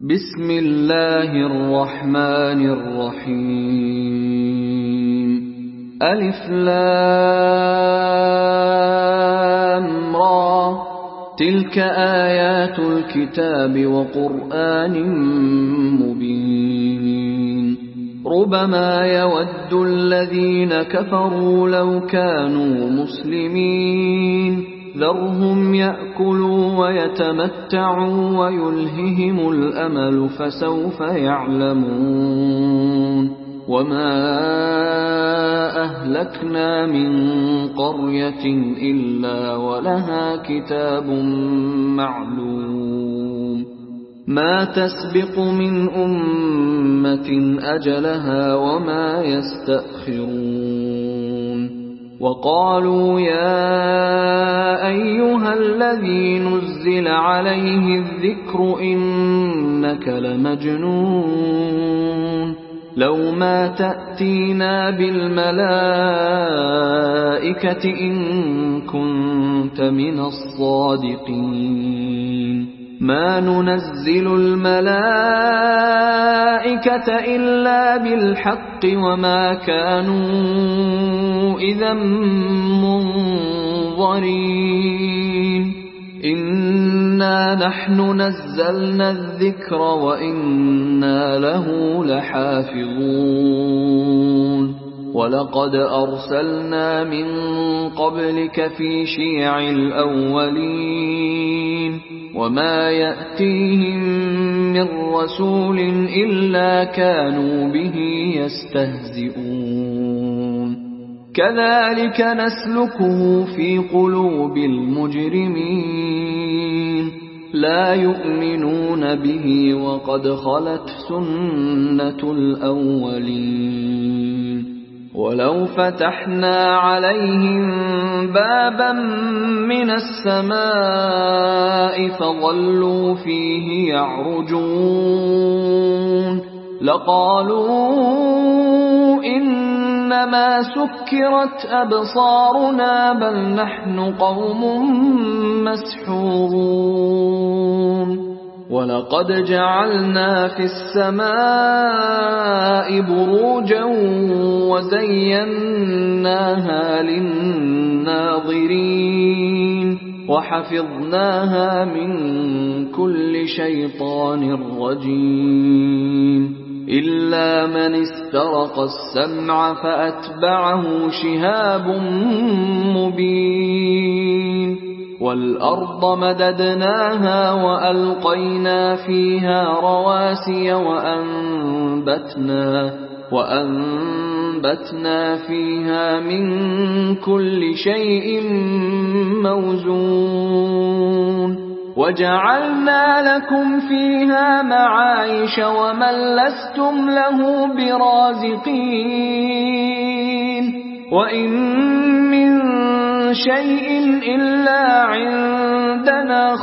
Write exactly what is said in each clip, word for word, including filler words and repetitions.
بسم الله الرحمن الرحيم ألف لام را تلك آيات الكتاب وقرآن مبين ربما يود الذين كفروا لو كانوا مسلمين ذرهم يأكلوا ويتمتعوا ويلههم الأمل فسوف يعلمون وما أهلكنا من قرية إلا ولها كتاب معلوم ما تسبق من أمة أجلها وما يستأخرون وقالوا يا أيها الذي نزل عليه الذكر إنك لمجنون لو ما تأتينا بالملائكة إن كنت من الصادقين ما ننزل الملائكة إلا بالحق وما كانوا إذا منظرين إنا نحن نزلنا الذكر وإنا له لحافظون ولقد أرسلنا من قبلك في شيع الأولين وما يأتيهم من رسول إلا كانوا به يستهزئون كذلك نسلكه في قلوب المجرمين لا يؤمنون به وقد خلت سنة الأولين ولو فتحنا عليهم بابا من السماء فظلوا فيه يعرجون لقالوا إنما سكرت أبصارنا بل نحن قوم مسحورون ولقد جعلنا في السماء بروجا وزيناها للناظرين وحفظناها من كل شيطان رجيم إلا من استرق السمع فأتبعه شهاب مبين والأرض مددناها وألقينا فيها رواسي وأنبتنا, وأنبتنا فيها من كل شيء موزون وجعلنا لكم فيها معايش ومن لستم له برازقين وإن من شيء إلا عندنا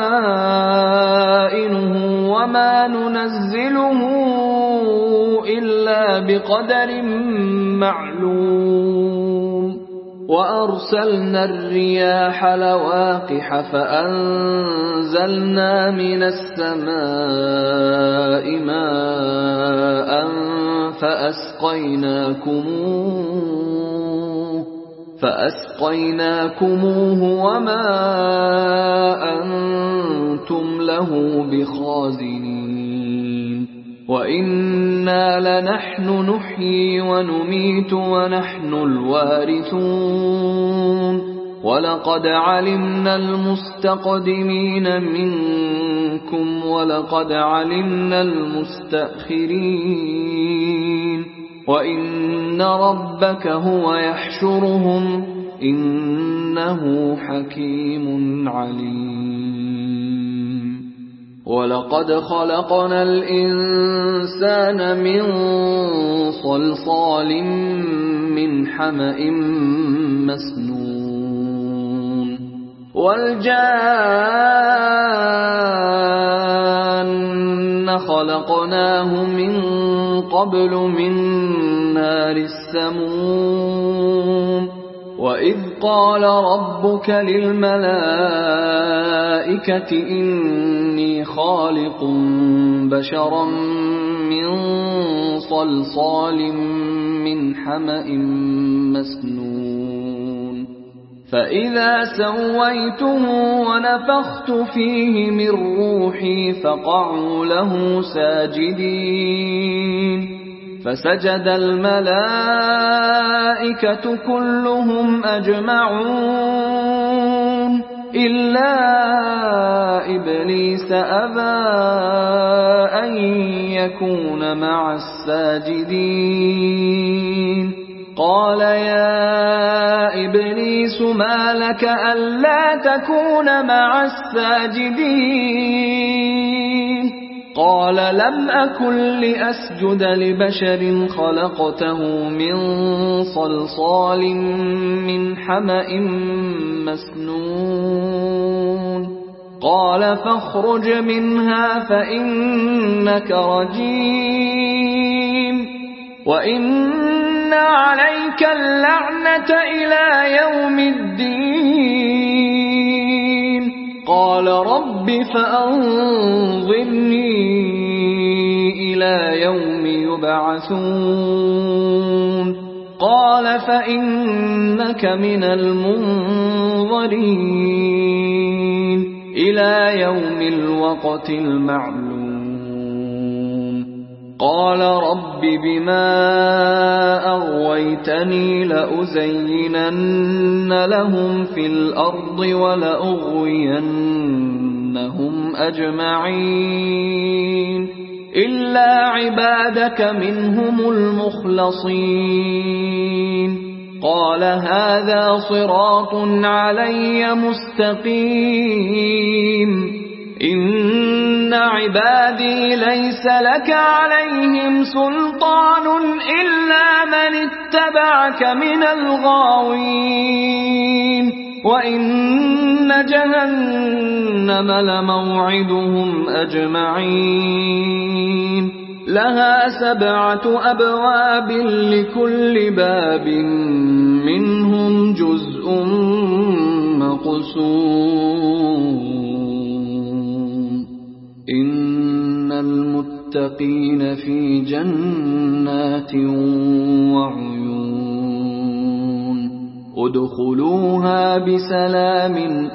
خزائنه وما ننزله إلا بقدر معلوم وأرسلنا الرياح لواقح فأنزلنا من السماء ماء فأسقيناكموه فأسقيناكموه وما أنتم له بخازنين وإنا لنحن نحيي ونميت ونحن الوارثون ولقد علمنا المستقدمين منكم ولقد علمنا المستأخرين وإن ربك هو يحشرهم إنه حكيم عليم ولقد خلقنا الإنسان من صلصال من حمأ مسنون والجان خلقناه من قبل من نار السموم وَإِذْ قَالَ رَبُّكَ لِلْمَلَائِكَةِ إِنِّي خَالِقٌ بَشَرًا مِّن صَلْصَالٍ مِّنْ حَمَإٍ مَّسْنُونٍ فَإِذَا سَوَّيْتُهُ وَنَفَخْتُ فِيهِ مِن رُّوحِي فَقَعُوا لَهُ سَاجِدِينَ فَسَجَدَ الْمَلَائِكَةُ كُلُّهُمْ أَجْمَعُونَ إِلَّا إِبْلِيسَ أَبَىٰ أَن يَكُونَ مَعَ السَّاجِدِينَ قَالَ يَا إِبْلِيسُ مَا لَكَ أَلَّا تَكُونَ مَعَ السَّاجِدِينَ قَالَ لَمْ أَكُن لِّأَسْجُدَ لِبَشَرٍ خَلَقْتَهُ مِن صَلْصَالٍ مِّنْ حَمَإٍ مَّسْنُونٍ قَالَ فَاخْرُجْ مِنْهَا فَإِنَّكَ رَجِيمٌ وَإِنَّ عَلَيْكَ اللَّعْنَةَ إِلَىٰ يَوْمِ الدِّينِ قَالَ رَبِّ فَأَنظِرْنِي إِلَىٰ يَوْمِ يُبْعَثُونَ قَالَ فَإِنَّكَ مِنَ الْمُنظَرِينَ إِلَىٰ يَوْمِ الْوَقْتِ الْمَعْلُومِ قَالَ رَبِّ بِمَا أَغْوَيْتَنِي لَأُزَيِّنَنَّ لَهُمْ فِي الْأَرْضِ وَلَأُغْوِيَنَّهُمْ أَجْمَعِينَ إِلَّا عِبَادَكَ مِنْهُمُ الْمُخْلَصِينَ قَالَ هَٰذَا صِرَاطٌ عَلَيَّ مُسْتَقِيمٌ إِنَّ عِبَادِي لَيْسَ لَكَ عَلَيْهِمْ سُلْطَانٌ إِلَّا مَنِ اتَّبَعَكَ مِنَ الْغَاوِينَ وَإِنَّ جَهَنَّمَ لَمَوْعِدُهُمْ أَجْمَعِينَ لَهَا سَبْعَةُ أَبْوَابٍ لِكُلِّ بَابٍ مِّنْهُمْ جُزْءٌ مَّقْسُومٌ إِنَّ الْمُتَّقِينَ فِي جَنَّاتٍ وَعُيُونٍ ادْخُلُوهَا بِسَلَامٍ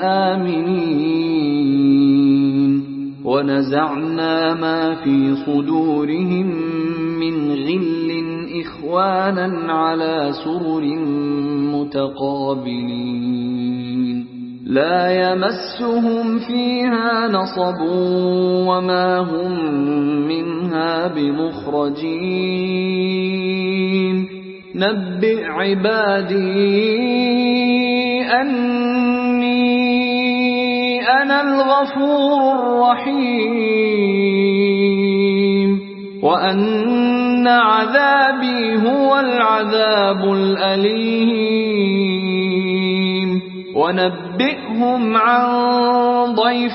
آمِنِينَ وَنَزَعْنَا مَا فِي صُدُورِهِم مِّنْ غِلٍّ إِخْوَانًا عَلَىٰ سُرُرٍ مُّتَقَابِلِينَ لَا يَمَسُّهُمْ فِيهَا نَصَبٌ وَمَا هُم مِّنْهَا بِمُخْرَجِينَ نَبِّئْ عِبَادِي أَنِّي أَنَا الْغَفُورُ الرَّحِيمُ وَأَنَّ عَذَابِي هُوَ الْعَذَابُ الْأَلِيمُ وَنَبِّئْهُمْ عَن ضَيْفِ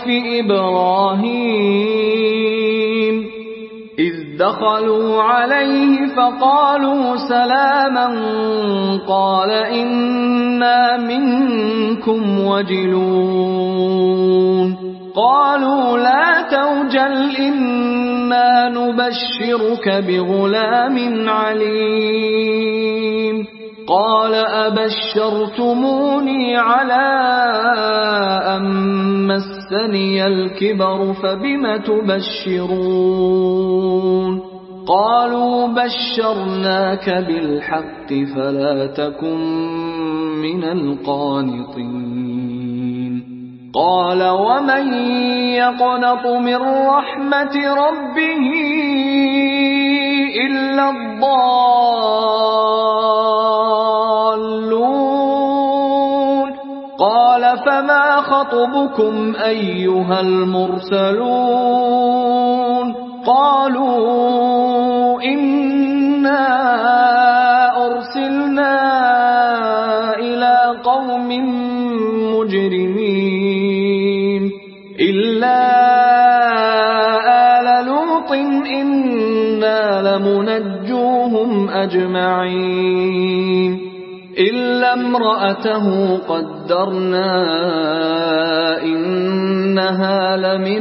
إِبْرَاهِيمَ إِذْ دَخَلُوا عَلَيْهِ فَقَالُوا سَلَامًا قَالَ إِنَّا مِنكُمْ وَجِلُونَ قَالُوا لَا تَوْجَلْ إِنَّا نُبَشِّرُكَ بِغُلَامٍ عَلِيمٍ قَالَ أَبَشَّرْتُمُونِي عَلَىٰ أَن مَّسَّنِيَ الْكِبَرُ فَبِمَ تُبَشِّرُونَ قَالُوا بَشَّرْنَاكَ بِالْحَقِّ فَلَا تَكُن مِّنَ الْقَانِطِينَ قَالَ وَمَن يَقْنَطُ مِن رَّحْمَةِ رَبِّهِ إِلَّا الضَّالُّونَ قَالَ فَمَا خَطْبُكُمْ أَيُّهَا الْمُرْسَلُونَ قَالُوا إِنَّا أُرْسِلْنَا إِلَىٰ قَوْمٍ مُّجْرِمِينَ إِلَّا آلَ لُوطٍ إِنَّا لَمُنَجُّوهُمْ أَجْمَعِينَ إلا امرأته قدرنا إنها لمن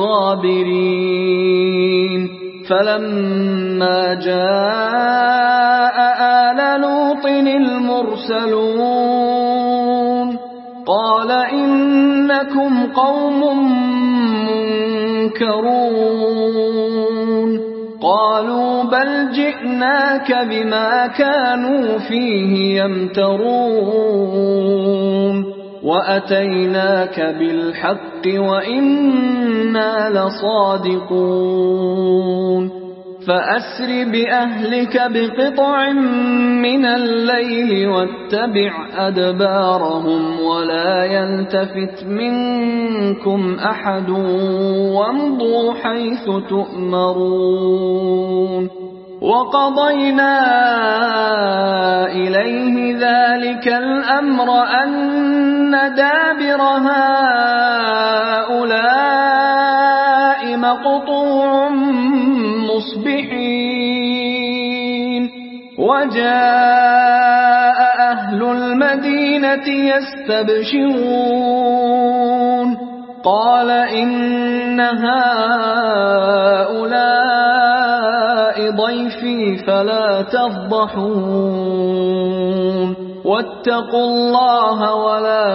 الغابرين فلما جاء آل لوط المرسلون قال إنكم قوم منكرون قالوا بل جئناك بما كانوا فيه يمترون وأتيناك بالحق وإنا لصادقون فأسر بأهلك بقطع من الليل واتبع أدبارهم ولا يلتفت منكم أحد وامضوا حيث تؤمرون وقضينا إليه ذلك الأمر أن دابر هؤلاء مقطوع مصبحين وجاء أهل المدينة يستبشرون قال إن هؤلاء ضيفي فلا تفضحون واتقوا الله ولا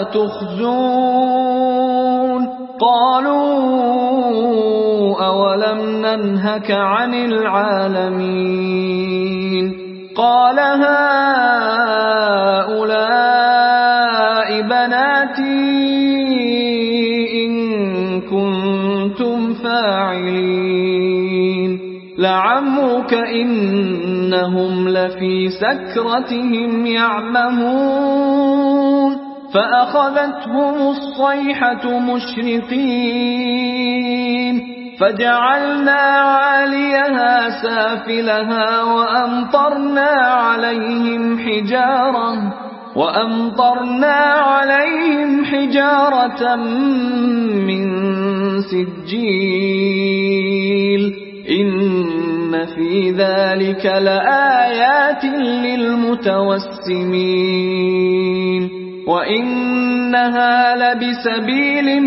تخزون قالوا أولم ننهك عن العالمين قال هؤلاء بناتي إن كنتم فاعلين لعمرك إنهم لفي سكرتهم يعمهون فأخذتهم الصيحة مشرقين فجعلنا عاليها سافلها وأمطرنا عليهم حجارة وأمطرنا عليهم حجارة من سجيل إن في ذلك لآيات للمتوسمين وإنها لبسبيل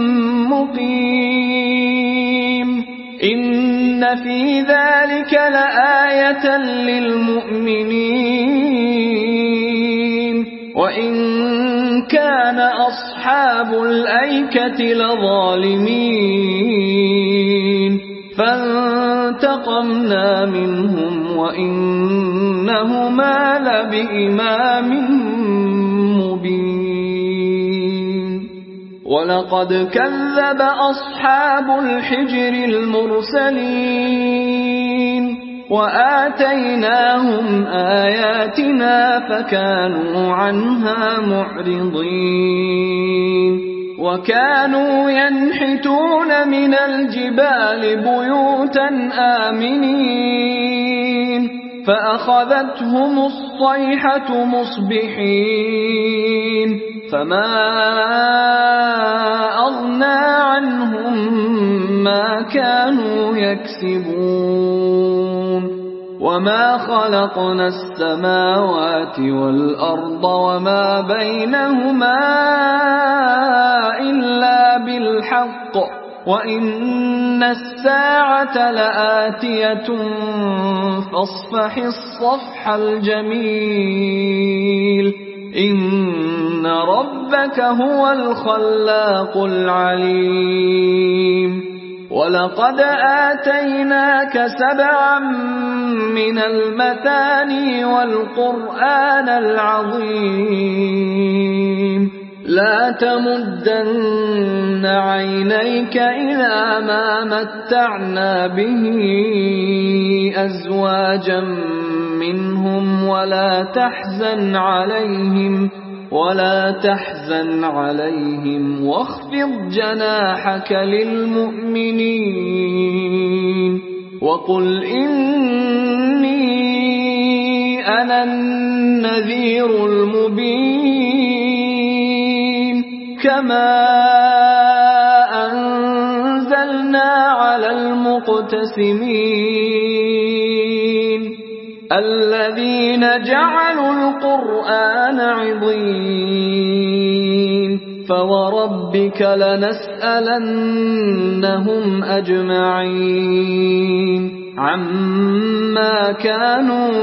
مقيم إن في ذلك لآية للمؤمنين وإن كان أصحاب الأيكة لظالمين فانتقمنا منهم وإنهما لبإمام مبين ولقد كذب أصحاب الحجر المرسلين وآتيناهم آياتنا فكانوا عنها معرضين وكانوا ينحتون من الجبال بيوتا آمنين فأخذتهم الصيحة مصبحين فما أغنى عنهم ما كانوا يكسبون وما خلقنا السماوات والأرض وما بينهما إلا بالحق وإن الساعة لآتية فاصفح الصفح الجميل إن ربك هو الخلاق العليم ولقد آتيناك سبعا من المثاني والقرآن العظيم لا تمدن عينيك إلى ما متعنا به أزواجا منهم ولا تحزن عليهم ولا تحزن عليهم واخفض جناحك للمؤمنين وقل إني أنا النذير المبين كما أنزلنا على المقتسمين الذين جعلوا القرآن عضين فوربك لنسألنهم أجمعين عما كانوا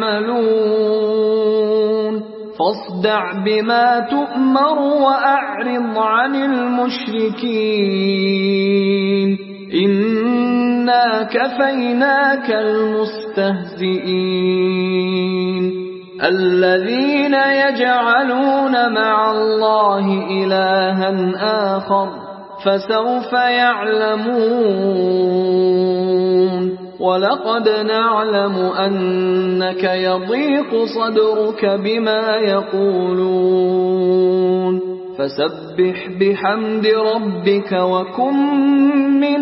يعملون فاصدع بما تؤمر وأعرض عن المشركين إنا كفيناك المستهزئين الذين يجعلون مع الله إلها آخر فسوف يعلمون ولقد نعلم أنك يضيق صدرك بما يقولون فسبح بحمد ربك وكن من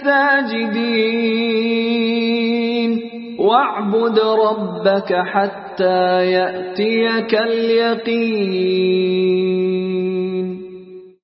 الساجدين واعبد ربك حتى يأتيك اليقين